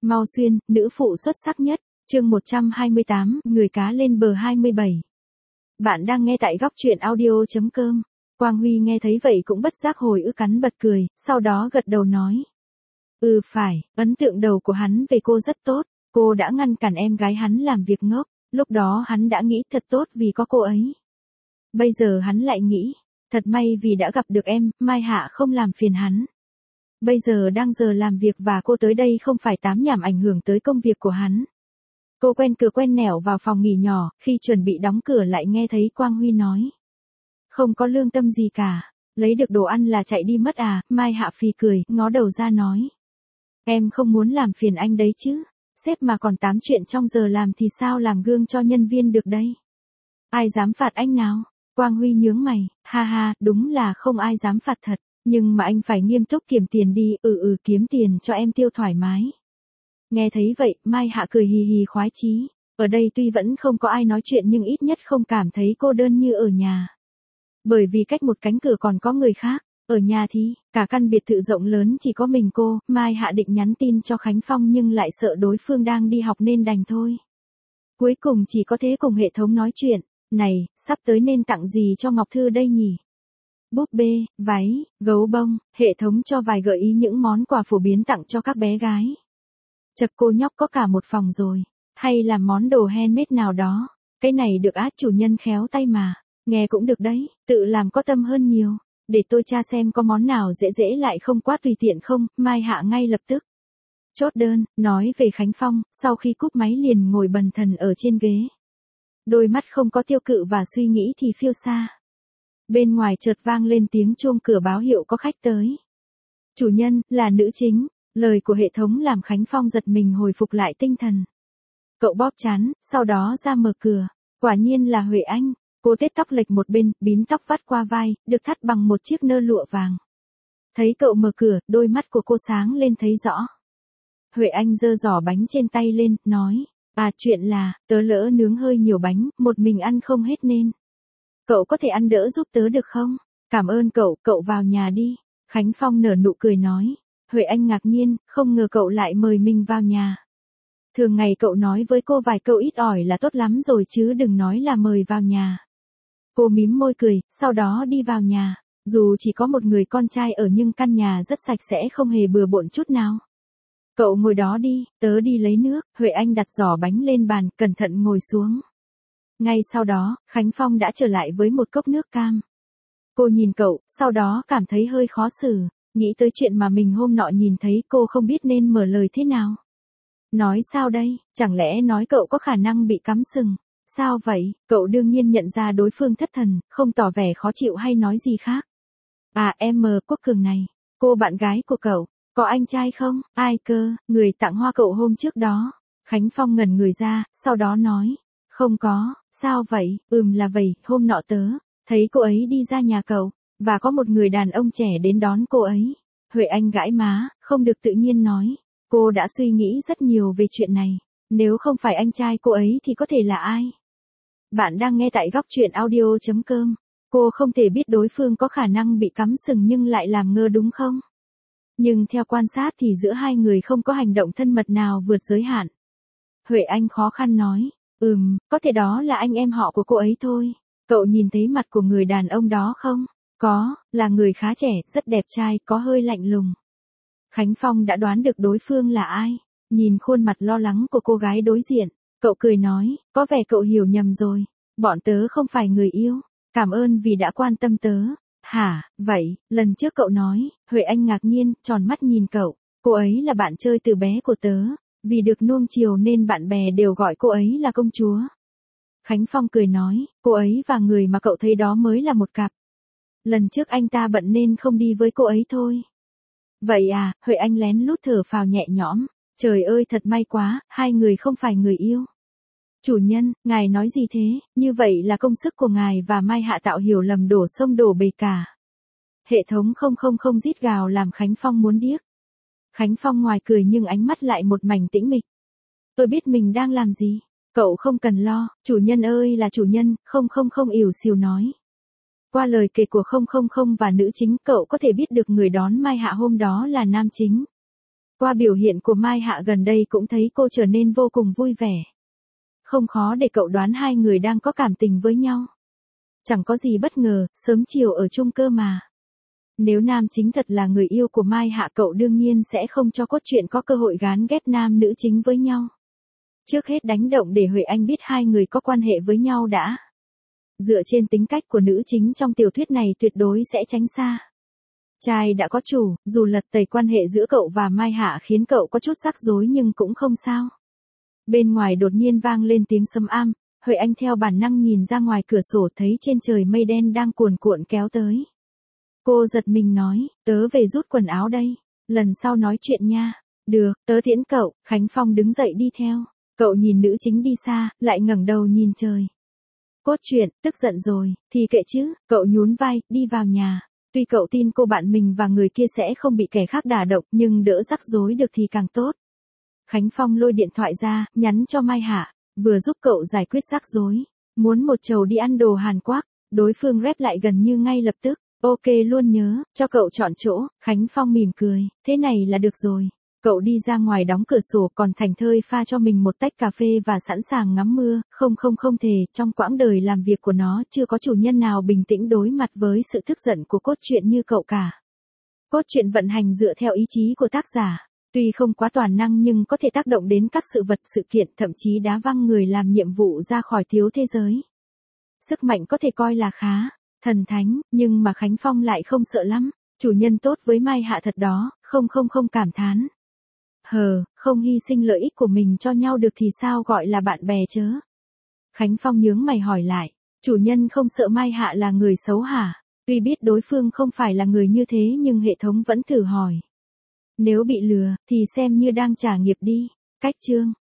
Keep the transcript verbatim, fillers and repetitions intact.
Mau Xuyên, nữ phụ xuất sắc nhất, chương một trăm hai mươi tám, người cá lên bờ hai mươi bảy. Bạn đang nghe tại góc truyện audio chấm com. Quang Huy nghe thấy vậy cũng bất giác hồi ức cắn bật cười, sau đó gật đầu nói. Ừ phải, ấn tượng đầu của hắn về cô rất tốt, cô đã ngăn cản em gái hắn làm việc ngốc, lúc đó hắn đã nghĩ thật tốt vì có cô ấy. Bây giờ hắn lại nghĩ, thật may vì đã gặp được em, Mai Hạ không làm phiền hắn. Bây giờ đang giờ làm việc và cô tới đây không phải tám nhảm ảnh hưởng tới công việc của hắn. Cô quen cửa quen nẻo vào phòng nghỉ nhỏ, khi chuẩn bị đóng cửa lại nghe thấy Quang Huy nói. Không có lương tâm gì cả, lấy được đồ ăn là chạy đi mất à, Mai Hạ phì cười, ngó đầu ra nói. Em không muốn làm phiền anh đấy chứ, sếp mà còn tám chuyện trong giờ làm thì sao làm gương cho nhân viên được đây. Ai dám phạt anh nào? Quang Huy nhướng mày, ha ha, đúng là không ai dám phạt thật. Nhưng mà anh phải nghiêm túc kiếm tiền đi, ừ ừ kiếm tiền cho em tiêu thoải mái. Nghe thấy vậy, Mai Hạ cười hì hì khoái chí. Ở đây tuy vẫn không có ai nói chuyện nhưng ít nhất không cảm thấy cô đơn như ở nhà. Bởi vì cách một cánh cửa còn có người khác. Ở nhà thì, cả căn biệt thự rộng lớn chỉ có mình cô, Mai Hạ định nhắn tin cho Khánh Phong nhưng lại sợ đối phương đang đi học nên đành thôi. Cuối cùng chỉ có thế cùng hệ thống nói chuyện. Này, sắp tới nên tặng gì cho Ngọc Thư đây nhỉ? Búp bê, váy, gấu bông, hệ thống cho vài gợi ý những món quà phổ biến tặng cho các bé gái. Chật cô nhóc có cả một phòng rồi, hay là món đồ handmade nào đó, cái này được át chủ nhân khéo tay mà, nghe cũng được đấy, tự làm có tâm hơn nhiều, để tôi tra xem có món nào dễ dễ lại không quá tùy tiện không, Mai Hạ ngay lập tức. Chốt đơn, nói về Khánh Phong, sau khi cúp máy liền ngồi bần thần ở trên ghế. Đôi mắt không có tiêu cự và suy nghĩ thì phiêu xa. Bên ngoài chợt vang lên tiếng chuông cửa báo hiệu có khách tới. Chủ nhân, là nữ chính, lời của hệ thống làm Khánh Phong giật mình hồi phục lại tinh thần. Cậu bóp chán, sau đó ra mở cửa, quả nhiên là Huệ Anh, cô tết tóc lệch một bên, bím tóc vắt qua vai, được thắt bằng một chiếc nơ lụa vàng. Thấy cậu mở cửa, đôi mắt của cô sáng lên thấy rõ. Huệ Anh giơ giỏ bánh trên tay lên, nói, à chuyện là, tớ lỡ nướng hơi nhiều bánh, một mình ăn không hết nên. Cậu có thể ăn đỡ giúp tớ được không? Cảm ơn cậu, cậu vào nhà đi. Khánh Phong nở nụ cười nói. Huệ Anh ngạc nhiên, không ngờ cậu lại mời mình vào nhà. Thường ngày cậu nói với cô vài câu ít ỏi là tốt lắm rồi chứ đừng nói là mời vào nhà. Cô mím môi cười, sau đó đi vào nhà. Dù chỉ có một người con trai ở nhưng căn nhà rất sạch sẽ không hề bừa bộn chút nào. Cậu ngồi đó đi, tớ đi lấy nước. Huệ Anh đặt giỏ bánh lên bàn, cẩn thận ngồi xuống. Ngay sau đó, Khánh Phong đã trở lại với một cốc nước cam. Cô nhìn cậu, sau đó cảm thấy hơi khó xử, nghĩ tới chuyện mà mình hôm nọ nhìn thấy cô không biết nên mở lời thế nào. Nói sao đây, chẳng lẽ nói cậu có khả năng bị cắm sừng? Sao vậy? Cậu đương nhiên nhận ra đối phương thất thần, không tỏ vẻ khó chịu hay nói gì khác. À em mờ Quốc Cường này, cô bạn gái của cậu, có anh trai không? Ai cơ, người tặng hoa cậu hôm trước đó. Khánh Phong ngẩn người ra, sau đó nói. Không có, sao vậy, ừm là vậy, hôm nọ tớ, thấy cô ấy đi ra nhà cậu, và có một người đàn ông trẻ đến đón cô ấy. Huệ Anh gãi má, không được tự nhiên nói, cô đã suy nghĩ rất nhiều về chuyện này, nếu không phải anh trai cô ấy thì có thể là ai? Bạn đang nghe tại góc truyện audio chấm com, cô không thể biết đối phương có khả năng bị cắm sừng nhưng lại làm ngơ đúng không? Nhưng theo quan sát thì giữa hai người không có hành động thân mật nào vượt giới hạn. Huệ Anh khó khăn nói. Ừm, có thể đó là anh em họ của cô ấy thôi. Cậu nhìn thấy mặt của người đàn ông đó không? Có, là người khá trẻ, rất đẹp trai, có hơi lạnh lùng. Khánh Phong đã đoán được đối phương là ai. Nhìn khuôn mặt lo lắng của cô gái đối diện, cậu cười nói, có vẻ cậu hiểu nhầm rồi. Bọn tớ không phải người yêu. Cảm ơn vì đã quan tâm tớ. Hả, vậy, lần trước cậu nói, Huệ Anh ngạc nhiên, tròn mắt nhìn cậu. Cô ấy là bạn chơi từ bé của tớ. Vì được nuông chiều nên bạn bè đều gọi cô ấy là công chúa. Khánh Phong cười nói, cô ấy và người mà cậu thấy đó mới là một cặp. Lần trước anh ta bận nên không đi với cô ấy thôi. Vậy à, Huệ Anh lén lút thở phào nhẹ nhõm. Trời ơi thật may quá, hai người không phải người yêu. Chủ nhân, ngài nói gì thế, như vậy là công sức của ngài và Mai Hạ tạo hiểu lầm đổ sông đổ bể cả. Hệ thống không không không rít gào làm Khánh Phong muốn điếc. Khánh Phong ngoài cười nhưng ánh mắt lại một mảnh tĩnh mịch. Tôi biết mình đang làm gì. Cậu không cần lo, chủ nhân ơi là chủ nhân, không không không ỉu xìu nói. Qua lời kể của không không không và nữ chính cậu có thể biết được người đón Mai Hạ hôm đó là nam chính. Qua biểu hiện của Mai Hạ gần đây cũng thấy cô trở nên vô cùng vui vẻ. Không khó để cậu đoán hai người đang có cảm tình với nhau. Chẳng có gì bất ngờ, sớm chiều ở chung cơ mà. Nếu nam chính thật là người yêu của Mai Hạ, cậu đương nhiên sẽ không cho cốt truyện có cơ hội gán ghép nam nữ chính với nhau. Trước hết đánh động để Huệ Anh biết hai người có quan hệ với nhau đã. Dựa trên tính cách của nữ chính trong tiểu thuyết này tuyệt đối sẽ tránh xa. Trai đã có chủ, dù lật tẩy quan hệ giữa cậu và Mai Hạ khiến cậu có chút rắc rối nhưng cũng không sao. Bên ngoài đột nhiên vang lên tiếng sấm am, Huệ Anh theo bản năng nhìn ra ngoài cửa sổ thấy trên trời mây đen đang cuồn cuộn kéo tới. Cô giật mình nói, tớ về rút quần áo đây, lần sau nói chuyện nha. Được, tớ tiễn cậu. Khánh Phong đứng dậy đi theo. Cậu nhìn nữ chính đi xa, lại ngẩng đầu nhìn trời. Cốt truyện, tức giận rồi, thì kệ chứ, cậu nhún vai, đi vào nhà. Tuy cậu tin cô bạn mình và người kia sẽ không bị kẻ khác đả động, nhưng đỡ rắc rối được thì càng tốt. Khánh Phong lôi điện thoại ra, nhắn cho Mai Hạ, vừa giúp cậu giải quyết rắc rối. Muốn một chầu đi ăn đồ Hàn Quốc, đối phương rep lại gần như ngay lập tức. Ok luôn nhớ, cho cậu chọn chỗ. Khánh Phong mỉm cười, thế này là được rồi. Cậu đi ra ngoài đóng cửa sổ, còn thảnh thơi pha cho mình một tách cà phê và sẵn sàng ngắm mưa. Không không không thể, trong quãng đời làm việc của nó chưa có chủ nhân nào bình tĩnh đối mặt với sự tức giận của cốt truyện như cậu cả. Cốt truyện vận hành dựa theo ý chí của tác giả. Tuy không quá toàn năng nhưng có thể tác động đến các sự vật, sự kiện, thậm chí đá văng người làm nhiệm vụ ra khỏi thiếu thế giới. Sức mạnh có thể coi là khá thần thánh, nhưng mà Khánh Phong lại không sợ lắm. Chủ nhân tốt với Mai Hạ thật đó, không không không cảm thán. Hờ, không hy sinh lợi ích của mình cho nhau được thì sao gọi là bạn bè chớ? Khánh Phong nhướng mày hỏi lại, chủ nhân không sợ Mai Hạ là người xấu hả? Tuy biết đối phương không phải là người như thế nhưng hệ thống vẫn thử hỏi. Nếu bị lừa, thì xem như đang trả nghiệp đi. Cách chương.